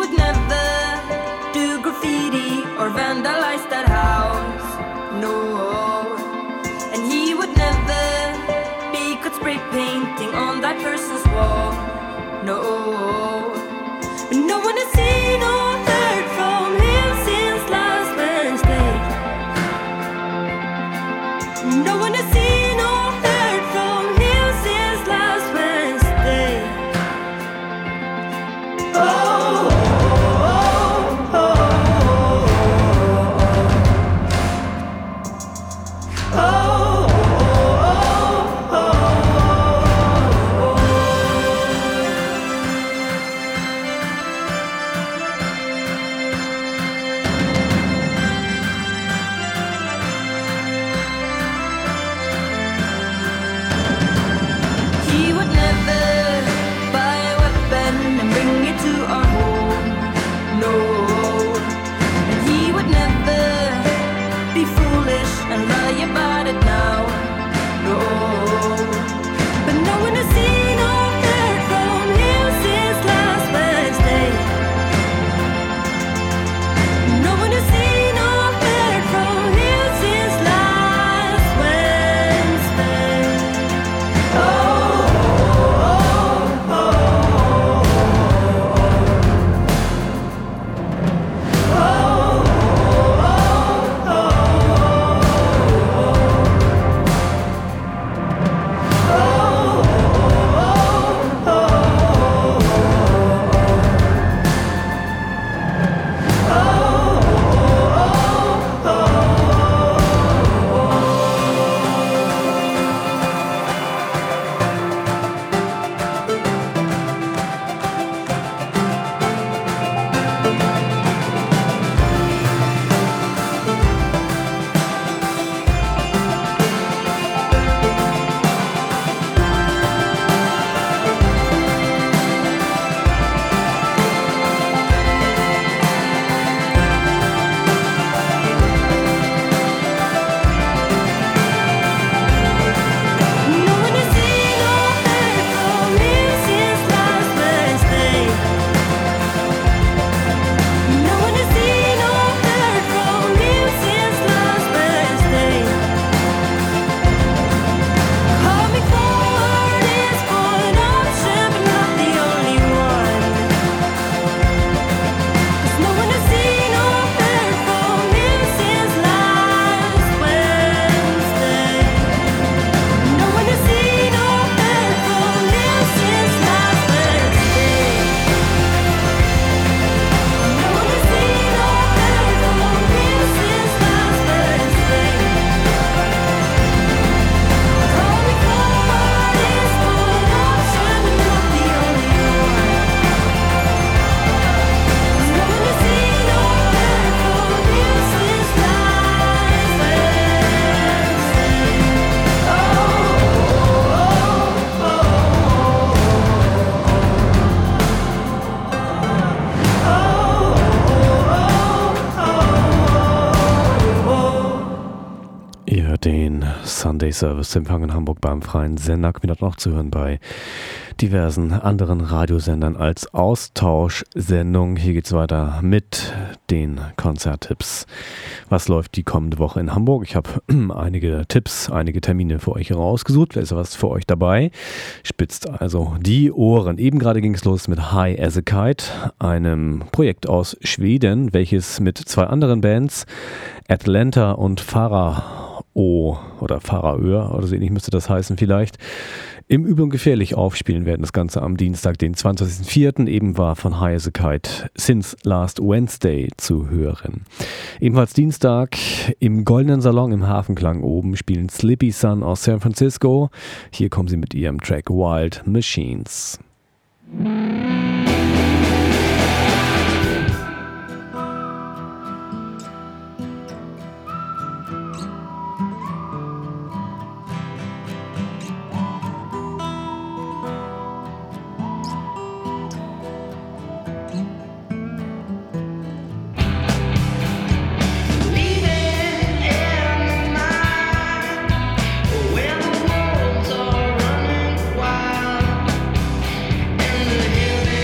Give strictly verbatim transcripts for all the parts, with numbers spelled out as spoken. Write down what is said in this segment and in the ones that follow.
would never do graffiti or vandalize that house, no. And he would never be caught spray painting on that person's wall, no. But no one has seen or heard from him since last Wednesday. No one has seen or heard from him since last Wednesday. Oh, oh, oh, oh, oh, oh. He would never buy a weapon and bring it to our home, no. And he would never be foolish and lie about it now, no. But no one has seen or heard from him since last Wednesday. No one has seen or heard from him since last Wednesday. Oh, oh, oh, no one has seen or heard from him since last Wednesday. No one has seen or heard from him since last Wednesday. Coming forward is one option, but not the only one. 'Cause no one has seen or heard from him since last Wednesday. No one has seen or heard from him since last Wednesday. No one has seen or heard from him since last Wednesday. Coming forward is one option, but not the only one. No one has seen or heard from him since last Wednesday. Oh, oh, oh, Ihr hört den Sunday Service Empfang in Hamburg beim Freien Sender. Wieder noch zu hören bei diversen anderen Radiosendern als Austauschsendung. Hier geht's weiter mit den Konzerttipps. Was läuft die kommende Woche in Hamburg? Ich habe einige Tipps, einige Termine für euch rausgesucht. Vielleicht ist was für euch dabei. Spitzt also die Ohren. Eben gerade ging es los mit High as a Kite, einem Projekt aus Schweden, welches mit zwei anderen Bands, Atlanta und Pharao oder Pharaö oder so ähnlich müsste das heißen vielleicht, im Übel und Gefährlich aufspielen werden. Das Ganze am Dienstag, den zwanzigsten vierten Eben war von High as a Kite Since Last Wednesday zu hören. Ebenfalls Dienstag im Goldenen Salon im Hafenklang oben spielen Slippy Sun aus San Francisco. Hier kommen sie mit ihrem Track Wild Machines. When the wolves are running wild in the hills.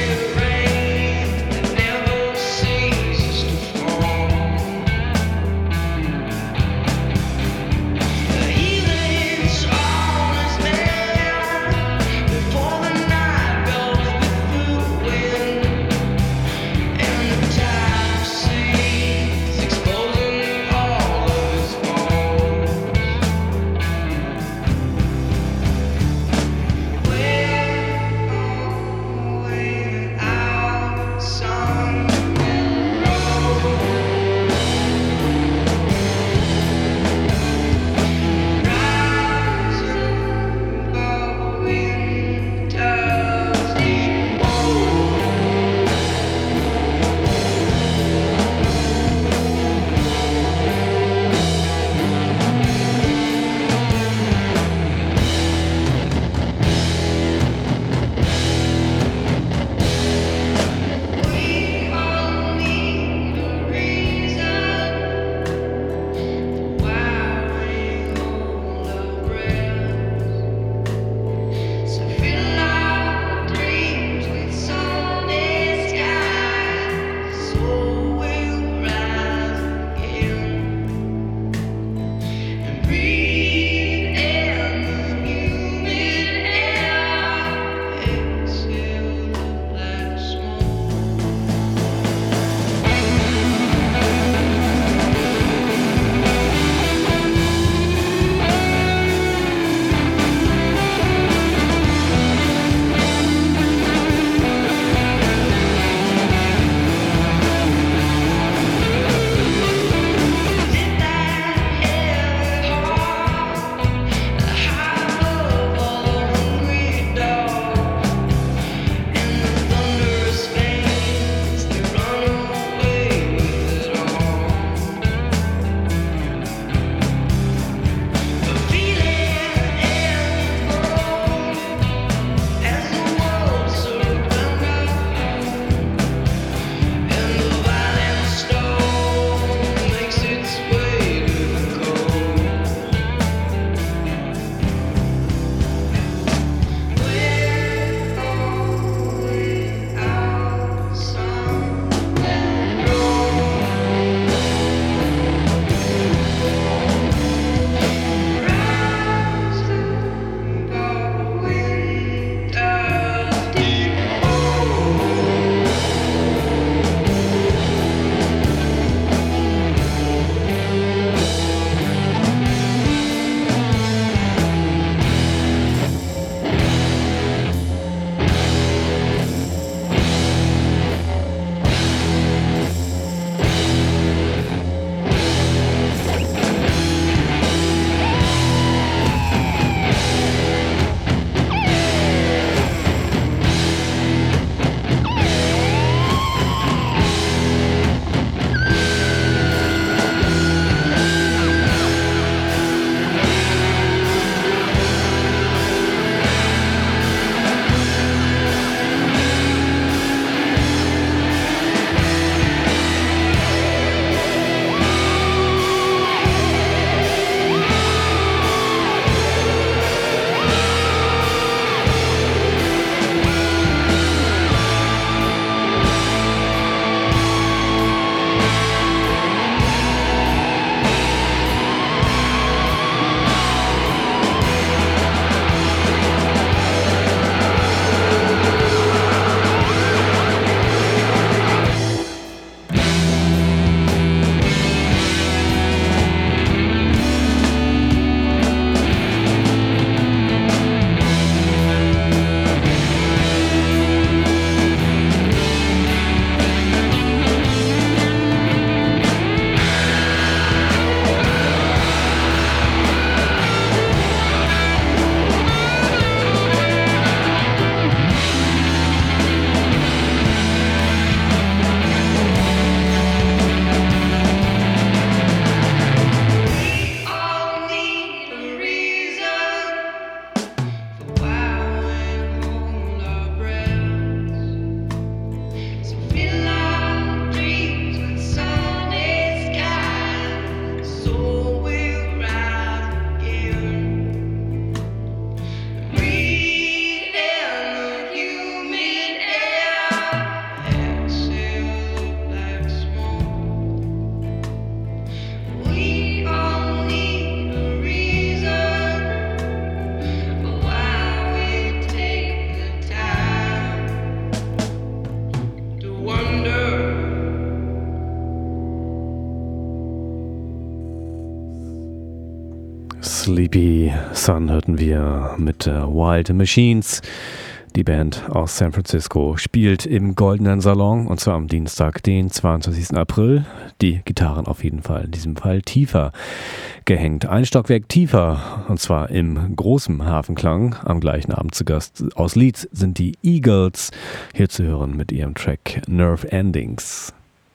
Sleepy Sun hörten wir mit äh, Wild Machines. Die Band aus San Francisco spielt im Goldenen Salon und zwar am Dienstag, den zweiundzwanzigsten April. Die Gitarren auf jeden Fall in diesem Fall tiefer gehängt. Ein Stockwerk tiefer und zwar im großen Hafenklang. Am gleichen Abend zu Gast aus Leeds sind die Eagles. Hier zu hören mit ihrem Track Nerve Endings.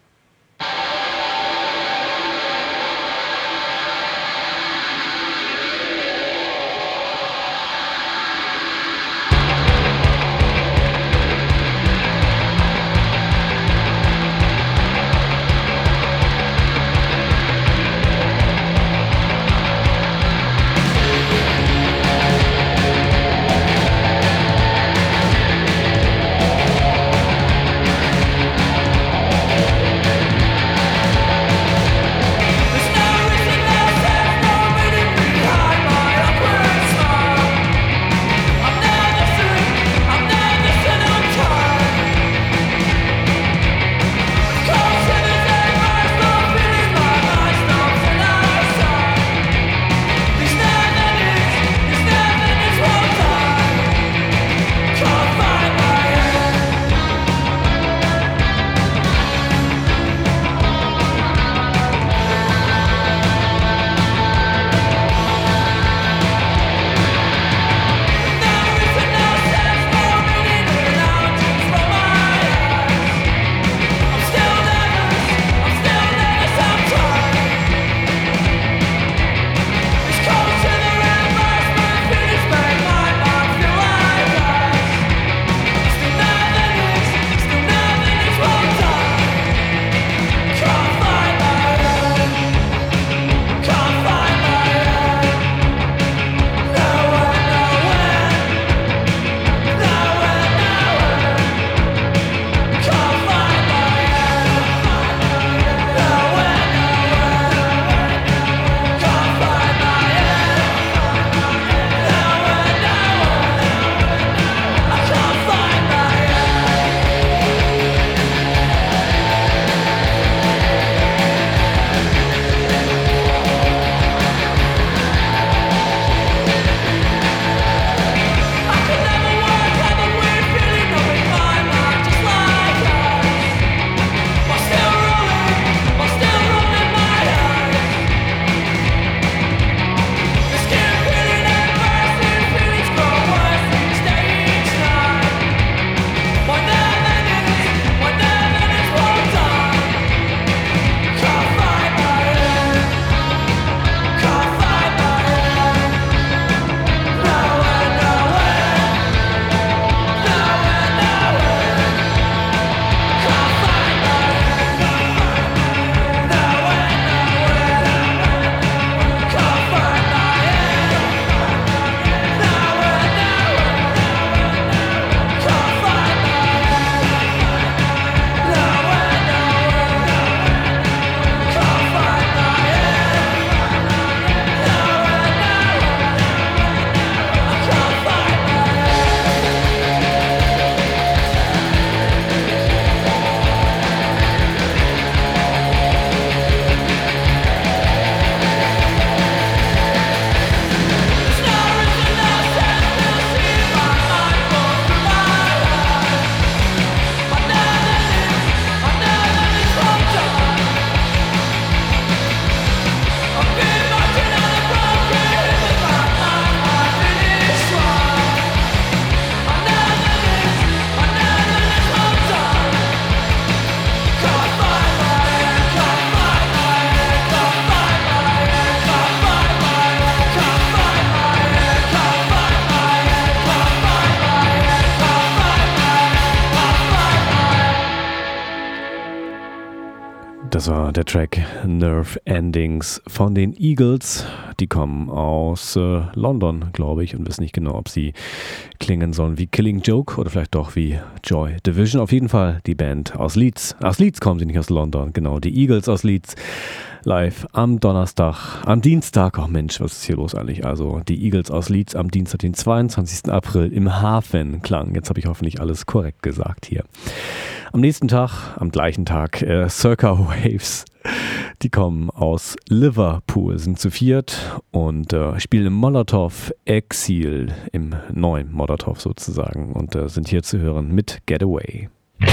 Das war der Track Nerve Endings von den Eagles. Die kommen aus äh, London, glaube ich, und wissen nicht genau, ob sie klingen sollen wie Killing Joke oder vielleicht doch wie Joy Division. Auf jeden Fall die Band aus Leeds. Aus Leeds kommen sie, nicht aus London. Genau, die Eagles aus Leeds. Live am Donnerstag, am Dienstag, oh Mensch, was ist hier los eigentlich? Also die Eagles aus Leeds am Dienstag, den zweiundzwanzigsten April im Hafenklang. Jetzt habe ich hoffentlich alles korrekt gesagt hier. Am nächsten Tag, am gleichen Tag, äh, Circa Waves Die kommen aus Liverpool, sind zu viert und äh, spielen im Molotov Exil, im neuen Molotov sozusagen, und äh, sind hier zu hören mit Getaway.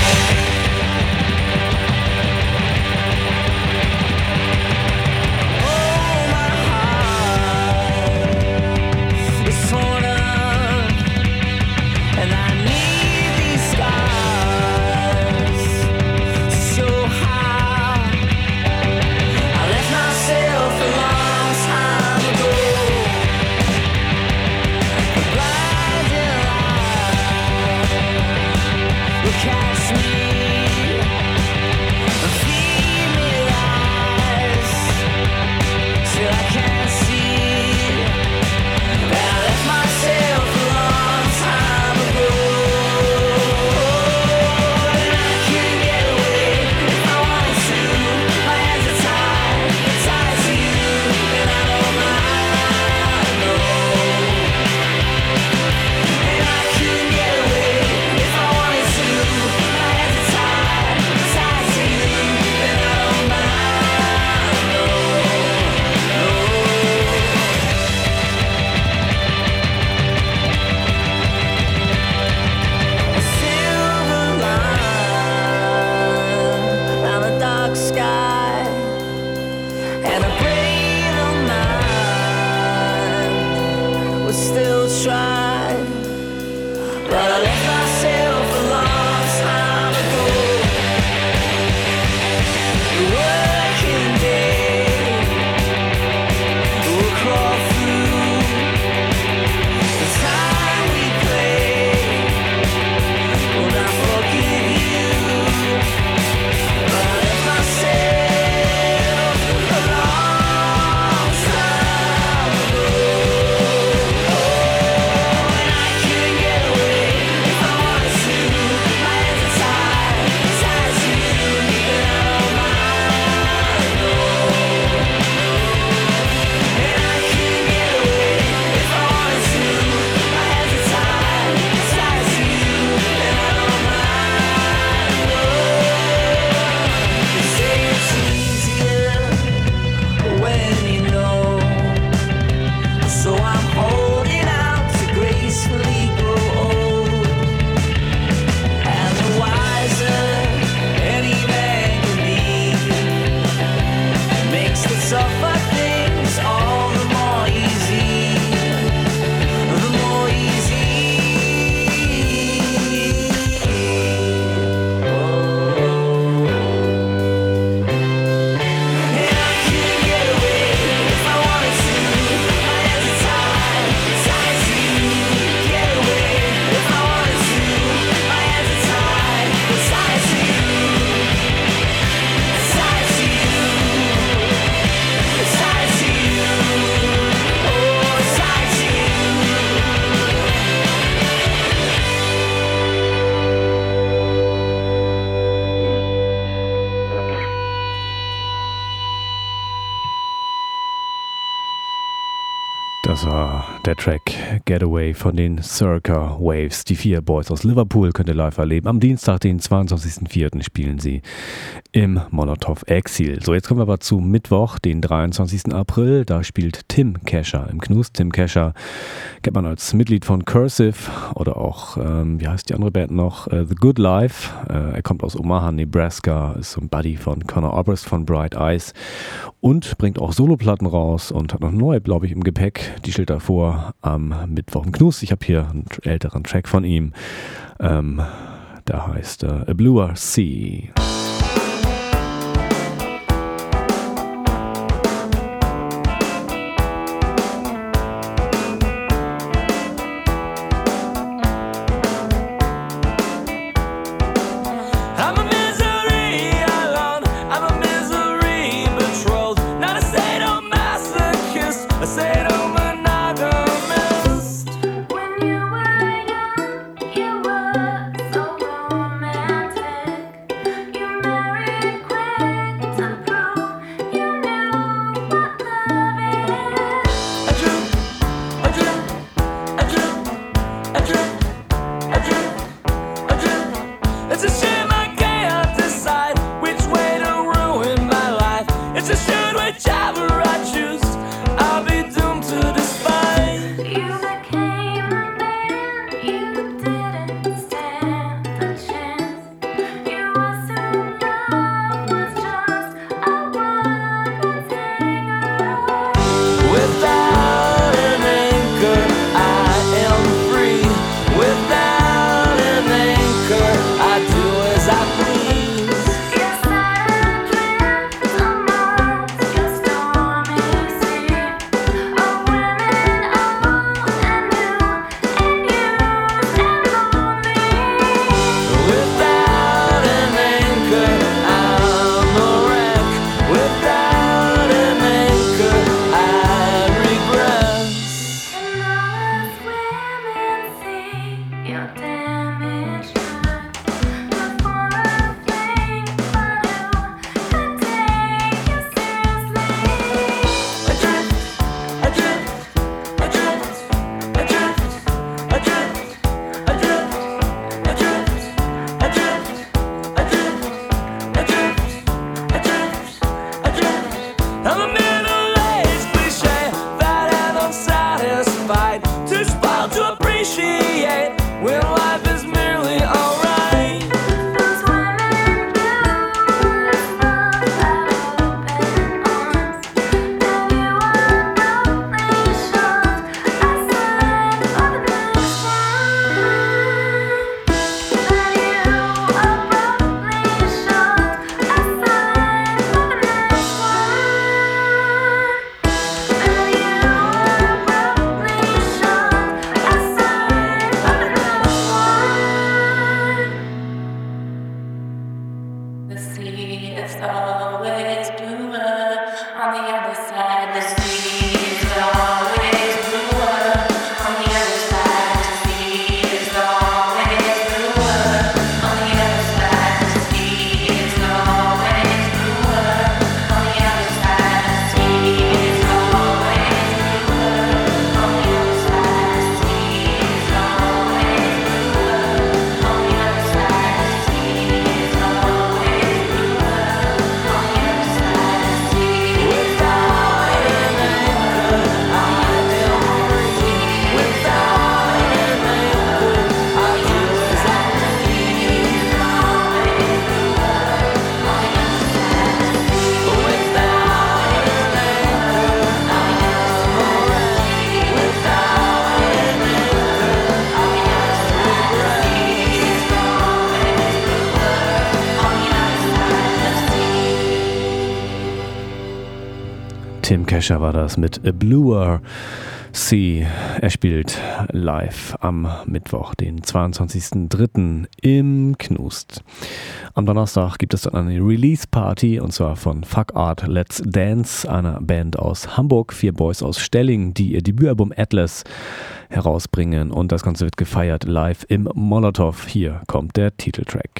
Das war der Track Getaway von den Circa Waves. Die vier Boys aus Liverpool könnt ihr live erleben. Am Dienstag, den zweiundzwanzigsten vierten spielen sie im Molotov Exil. So, jetzt kommen wir aber zu Mittwoch, den dreiundzwanzigsten April. Da spielt Tim Kescher im Knust. Tim Kescher kennt man als Mitglied von Cursive oder auch, ähm, wie heißt die andere Band noch? Uh, The Good Life. Uh, er kommt aus Omaha, Nebraska, ist so ein Buddy von Conor Oberst von Bright Eyes und bringt auch Soloplatten raus und hat noch neu, glaube ich, im Gepäck. Die stellt er vor am Mittwoch im Knust. Ich habe hier einen älteren Track von ihm. Ähm, der heißt uh, A Bluer Sea. You Tim Kesher war das mit A Bluer Sea. Er spielt live am Mittwoch, den zweiundzwanzigsten dritten im Knust. Am Donnerstag gibt es dann eine Release-Party und zwar von Fuck Art Let's Dance, einer Band aus Hamburg, vier Boys aus Stelling, die ihr Debütalbum Atlas herausbringen und das Ganze wird gefeiert live im Molotow. Hier kommt der Titeltrack.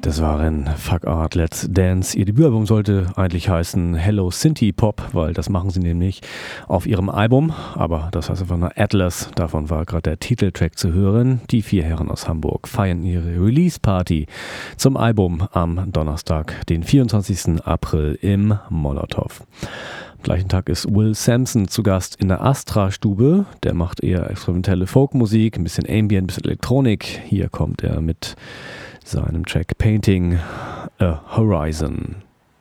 Das waren Fuck Art, Let's Dance. Ihr Debütalbum sollte eigentlich heißen Hello Synthie Pop, weil das machen sie nämlich auf ihrem Album. Aber das heißt einfach nur Atlas. Davon war gerade der Titeltrack zu hören. Die vier Herren aus Hamburg feiern ihre Release-Party zum Album am Donnerstag, den vierundzwanzigsten April im Molotow. Am gleichen Tag ist Will Sampson zu Gast in der Astra-Stube. Der macht eher experimentelle Folkmusik, ein bisschen Ambient, ein bisschen Elektronik. Hier kommt er mit seinem Track Painting a Horizon.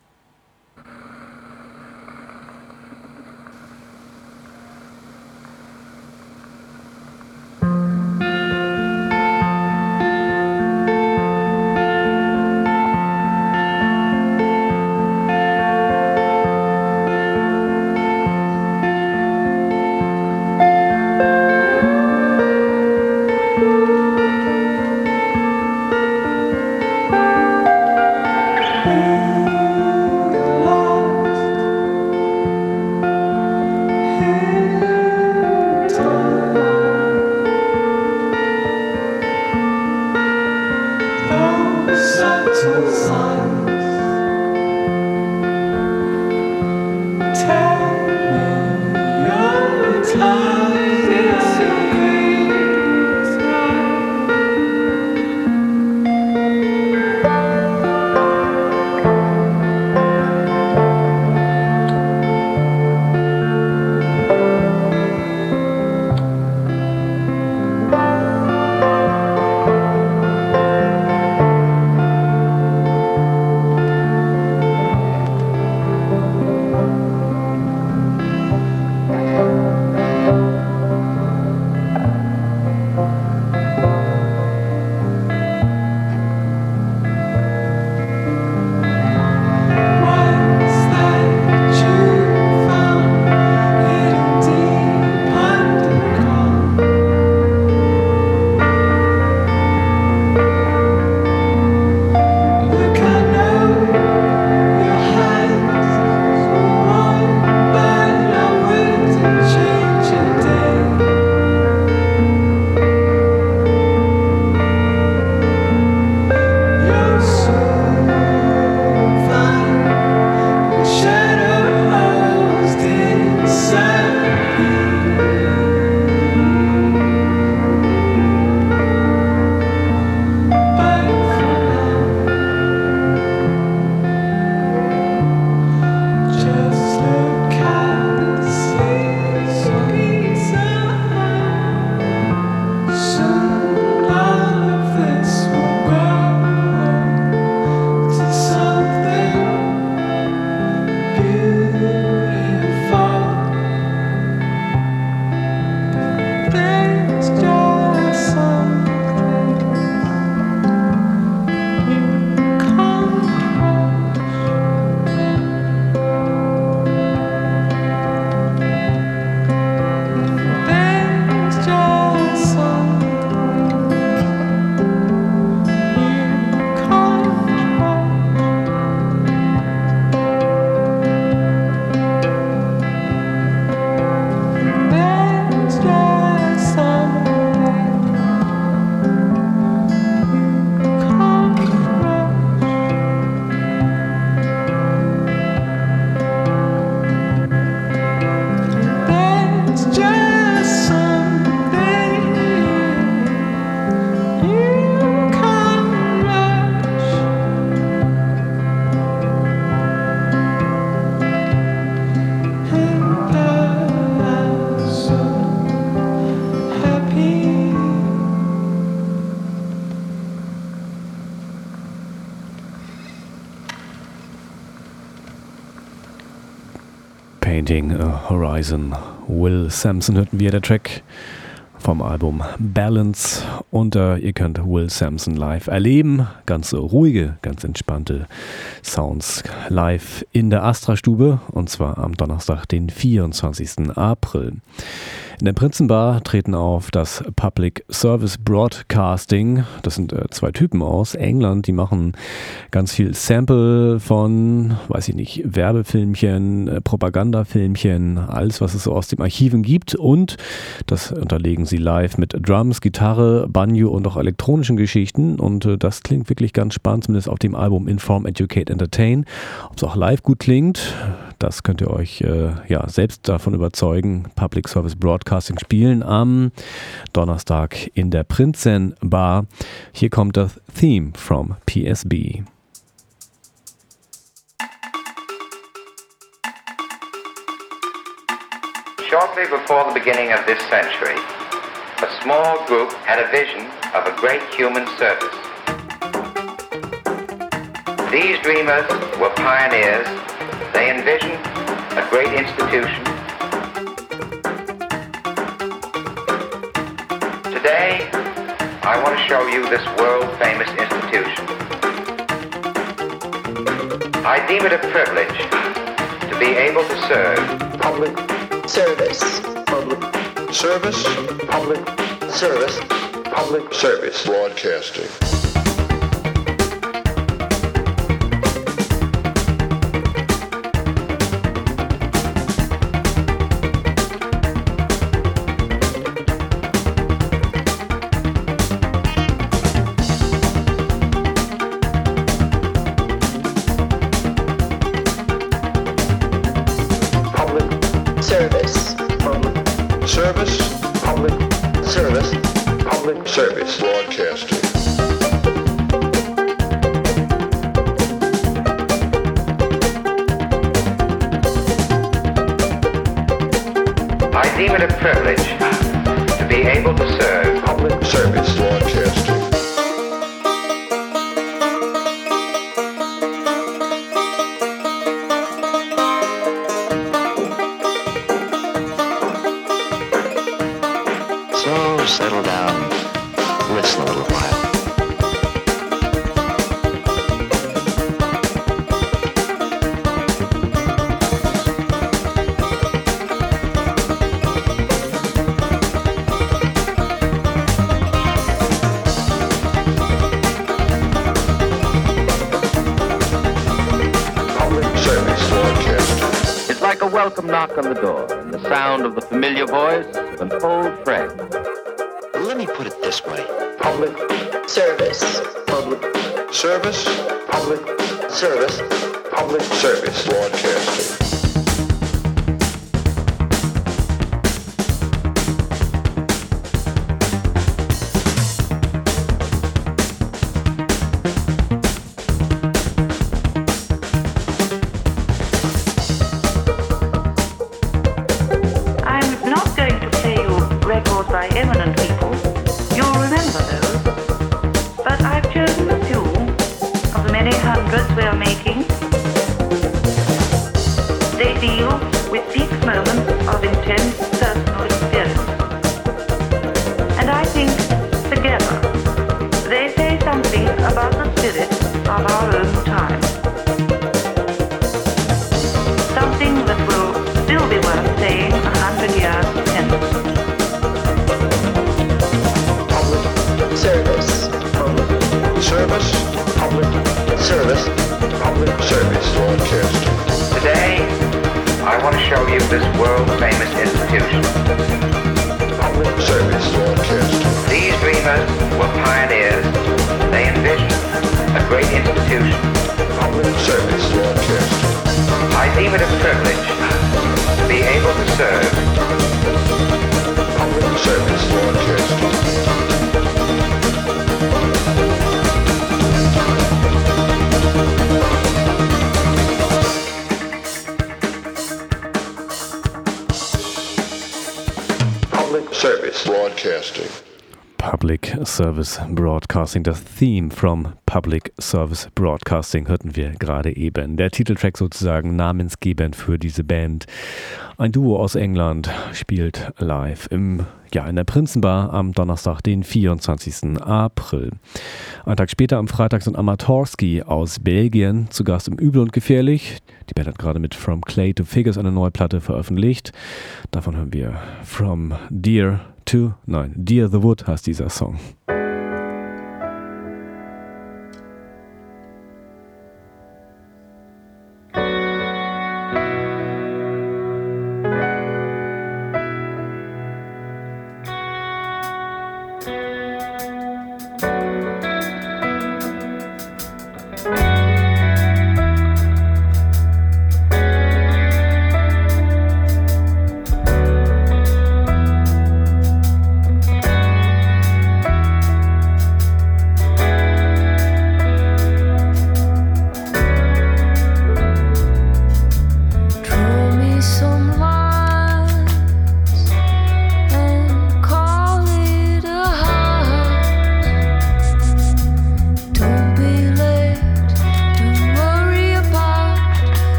Painting a Horizon. Will Sampson hörten wir, der Track vom Album Balance. Und äh, ihr könnt Will Sampson live erleben. Ganz so ruhige, ganz entspannte Sounds live in der Astra-Stube. Und zwar am Donnerstag, den vierundzwanzigsten April. In der Prinzenbar treten auf das Public Service Broadcasting. Das sind äh, zwei Typen aus England, die machen ganz viel Sample von, weiß ich nicht, Werbefilmchen, äh, Propagandafilmchen, alles, was es so aus den Archiven gibt. Und das unterlegen sie live mit Drums, Gitarre, Banjo und auch elektronischen Geschichten und äh, das klingt wirklich ganz spannend, zumindest auf dem Album Inform, Educate, Entertain. Ob es auch live gut klingt, das könnt ihr euch äh, ja selbst davon überzeugen. Public Service Broadcasting spielen am Donnerstag in der Prinzen Bar. Hier kommt das Theme from P S B. Shortly before the beginning of this century, a small group had a vision of a great human service. These dreamers were pioneers. They envisioned a great institution. Today, I want to show you this world-famous institution. I deem it a privilege to be able to serve public service, public service, public service, public service broadcasting. Service, public service, public service, public service broadcasting. I deem it a privilege to be able to serve public service broadcasting. So settle down, listen a little while. Public service broadcasting. It's like a welcome knock on the door and the sound of the familiar voice of an old friend. Let me put it this way. Public service, public service, public service, public service broadcasting. I'm not going to play you records by eminent people. You'll remember those. But I've chosen a few of the many hundreds we're making. They deal with peak moments of intense personal experience. And I think, together, they say something about the spirit of our own time. Something that will still be worth saying a hundred years hence. Public service, public service, public service, public service broadcasting. Today, I want to show you this world-famous institution. Public service broadcasting. These dreamers were pioneers. They envisioned a great institution. Public service broadcasting. I deem it a privilege to be able to serve Public service broadcasting. Public service broadcasting. Public Service Broadcasting, das Theme from Public Service Broadcasting hörten wir gerade eben. Der Titeltrack sozusagen namensgebend für diese Band. Ein Duo aus England spielt live im, ja, in der Prinzenbar am Donnerstag, den vierundzwanzigsten April. Einen Tag später am Freitag sind Amatorski aus Belgien zu Gast im Übel und Gefährlich. Die Band hat gerade mit From Clay to Figures eine neue Platte veröffentlicht. Davon hören wir From Dear to, nein, Dear the Wood heißt dieser Song.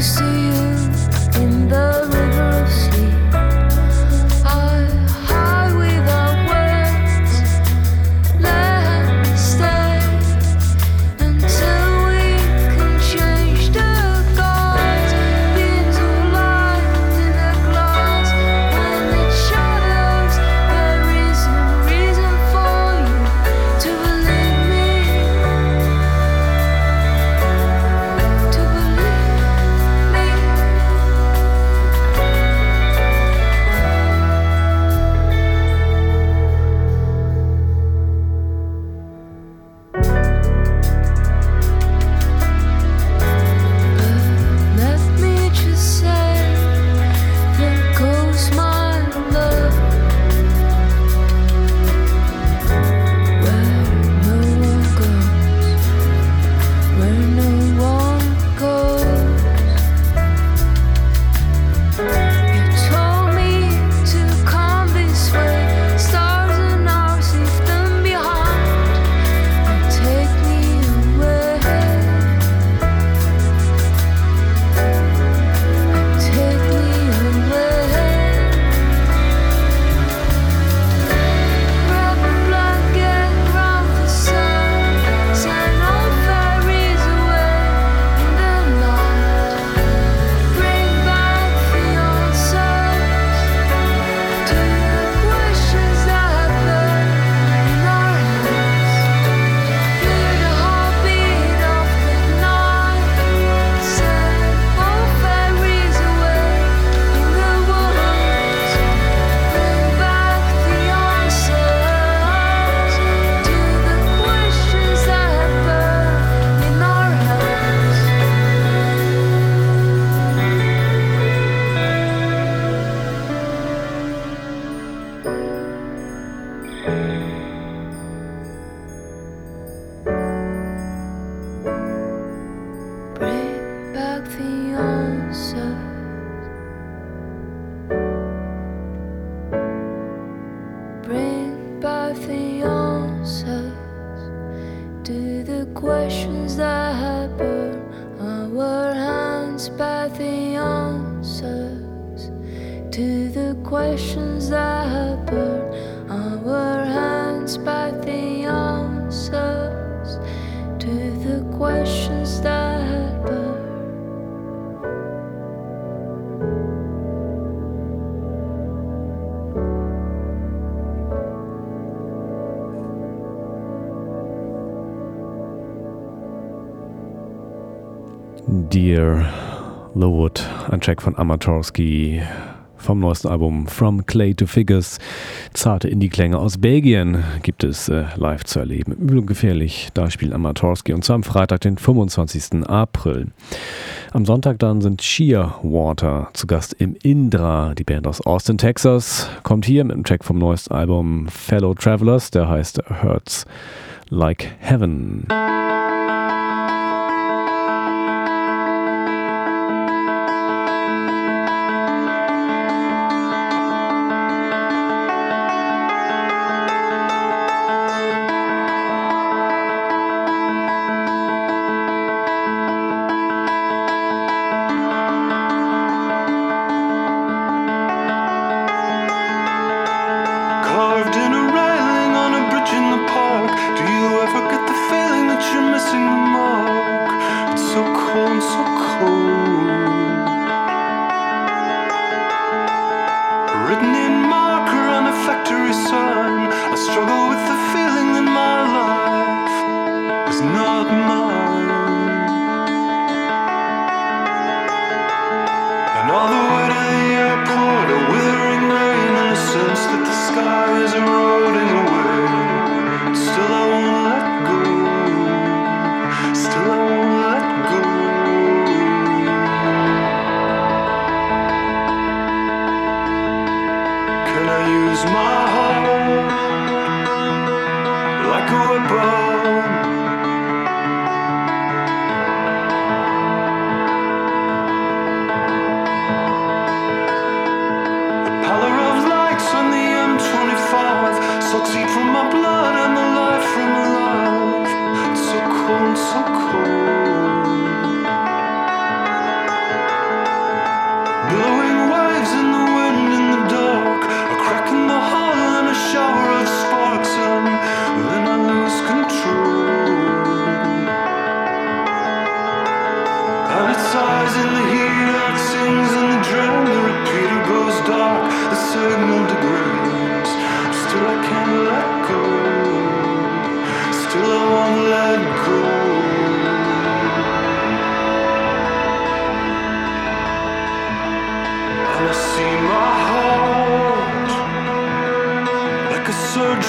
Dear Lowood, ein Track von Amatorski vom neuesten Album From Clay to Figures. Zarte Indie-Klänge aus Belgien gibt es äh, live zu erleben. Übel und gefährlich, da spielt Amatorski und zwar am Freitag, den fünfundzwanzigsten April. Am Sonntag dann sind Shearwater zu Gast im Indra. Die Band aus Austin, Texas, kommt hier mit einem Track vom neuesten Album Fellow Travelers, der heißt Hurts Like Heaven. So cold, so cold.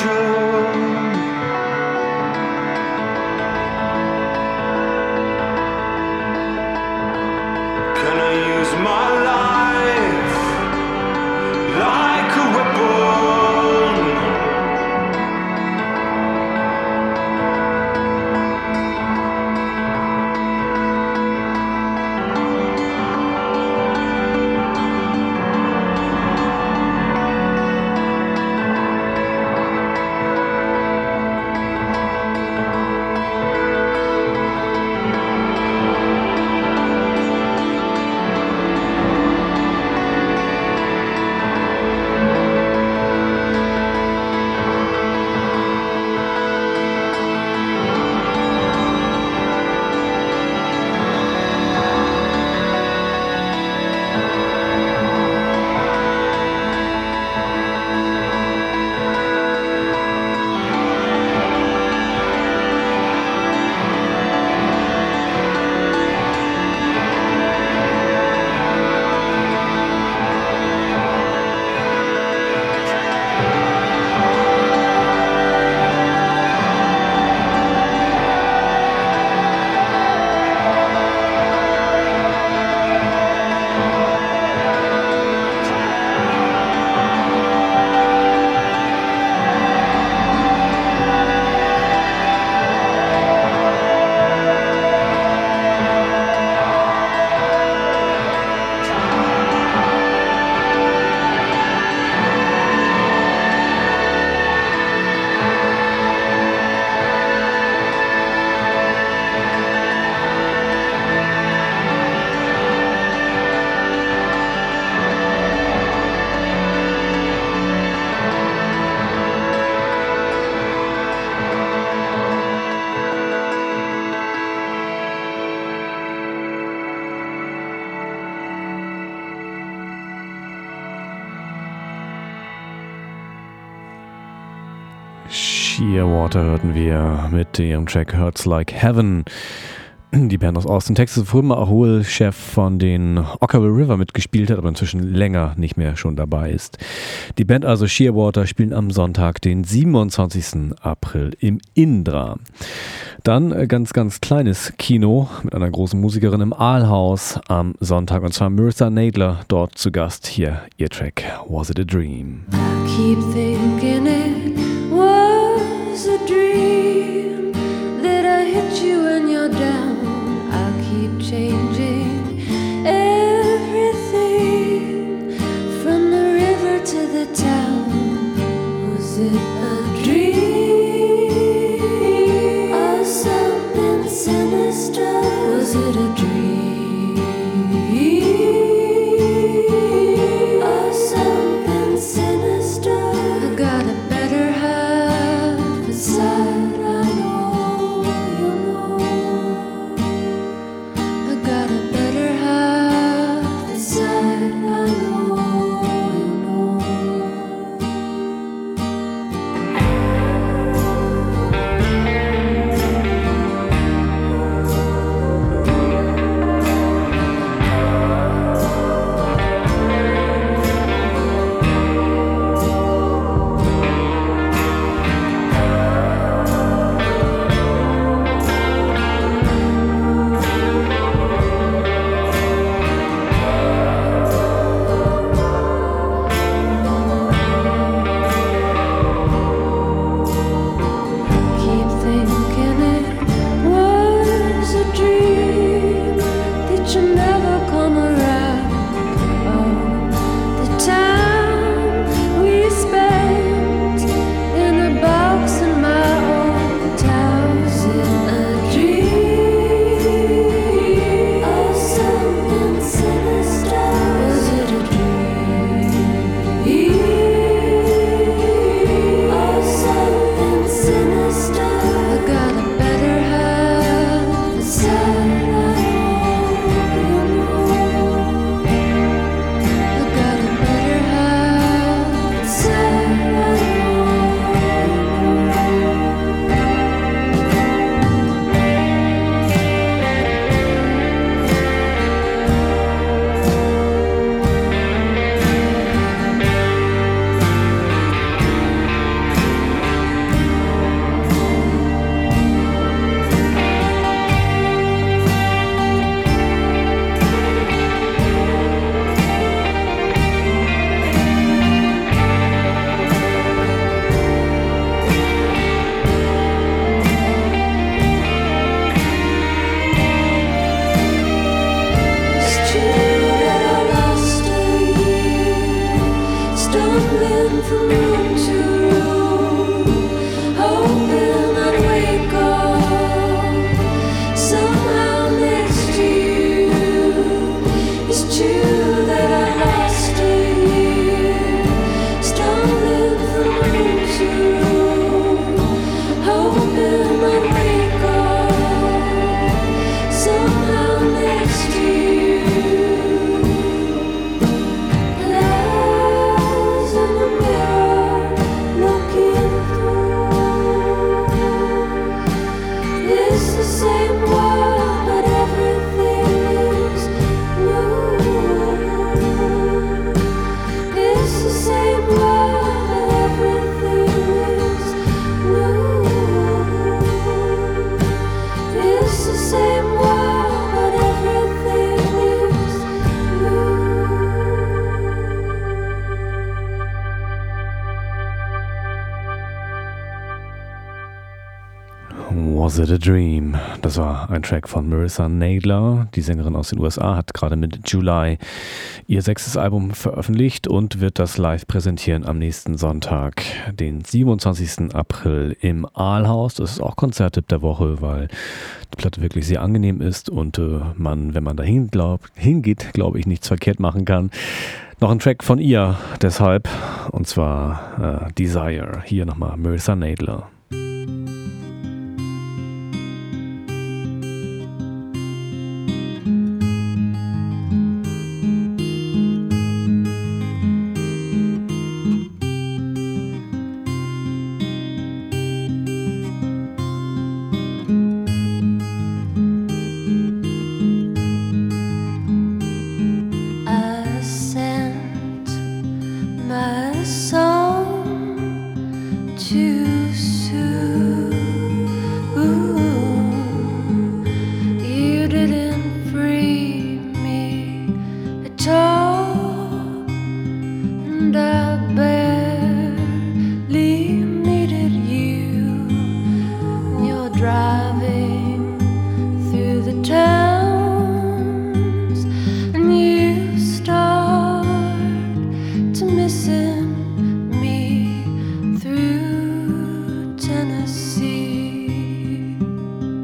Shearwater hörten wir mit ihrem Track Hurts Like Heaven. Die Band aus Austin, Texas, früher mal Rahul, Chef von den Ockaway River mitgespielt hat, aber inzwischen länger nicht mehr schon dabei ist. Die Band also Shearwater spielen am Sonntag, den siebenundzwanzigsten April im Indra. Dann ganz, ganz kleines Kino mit einer großen Musikerin im Aalhaus am Sonntag, und zwar Marissa Nadler, dort zu Gast. Hier ihr Track Was It a Dream? I keep thinking it was a dream that I hit you when you're down. I keep changing everything from the river to the town. Was it a dream or something sinister? Was it a dream or something sinister? I got a better Was It a Dream? Das war ein Track von Marissa Nadler. Die Sängerin aus den U S A hat gerade mit July ihr sechstes Album veröffentlicht und wird das live präsentieren am nächsten Sonntag, den siebenundzwanzigsten April im Aalhaus. Das ist auch Konzerttipp der Woche, weil die Platte wirklich sehr angenehm ist und äh, man, wenn man dahin glaub, hingeht, glaube ich, nichts verkehrt machen kann. Noch ein Track von ihr deshalb, und zwar äh, Desire. Hier nochmal Marissa Nadler.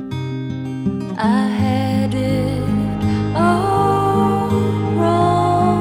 I had it all wrong.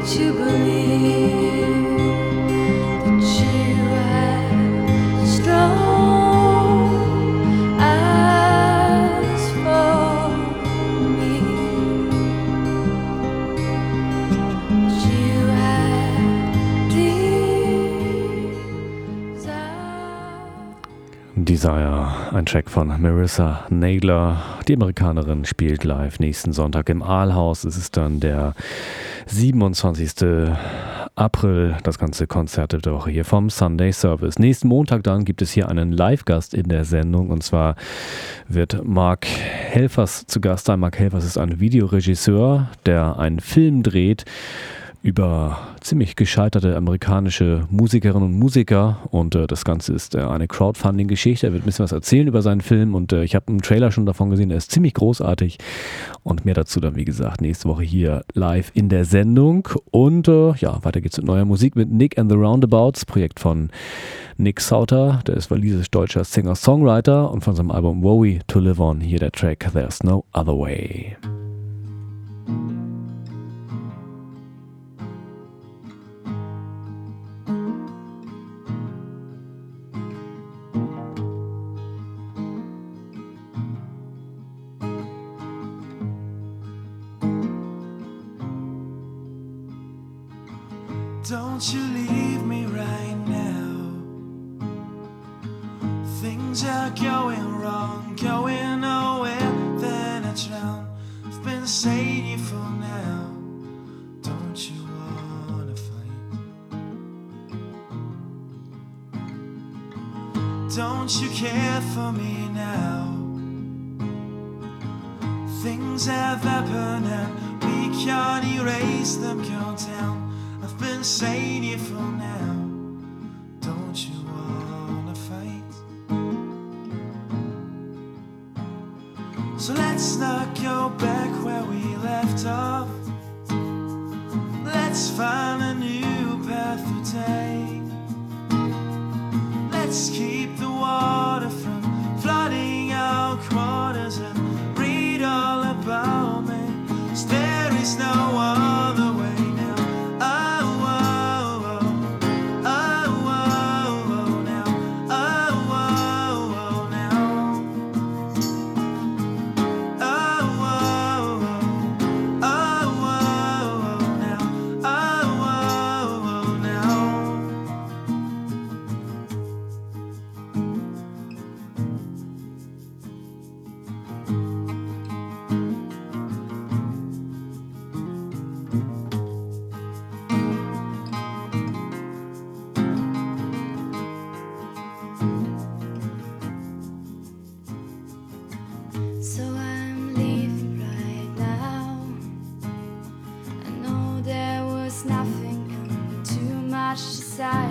you believe that you have strong eyes for me, that you have desire. Desire, ein Track von Marissa Naylor. Die Amerikanerin spielt live nächsten Sonntag im Aalhaus. Es ist dann der siebenundzwanzigsten April. Das ganze Konzert der Woche hier vom Sunday Service. Nächsten Montag dann gibt es hier einen Live-Gast in der Sendung. Und zwar wird Mark Helfers zu Gast sein. Mark Helfers ist ein Videoregisseur, der einen Film dreht über ziemlich gescheiterte amerikanische Musikerinnen und Musiker, und äh, das Ganze ist äh, eine Crowdfunding-Geschichte. Er wird ein bisschen was erzählen über seinen Film, und äh, ich habe einen Trailer schon davon gesehen, er ist ziemlich großartig, und mehr dazu dann, wie gesagt, nächste Woche hier live in der Sendung. Und äh, ja, weiter geht's mit neuer Musik mit Nick and the Roundabouts, Projekt von Nick Sauter, der ist walisisch-deutscher Singer-Songwriter, und von seinem Album Wowie to Live On hier der Track There's No Other Way. Don't you leave me right now. Things are going wrong, going nowhere, then I drown. I've been saying you for now. Don't you wanna fight? Don't you care for me now? Things have happened and we can't erase them, count down. I've been saying it for now. Don't you wanna fight? So let's not go back where we left off. Let's find a new path to take. Let's keep the water from flooding our quarters and read all about me. 'Cause there is no other way now. Nothing, too much to say.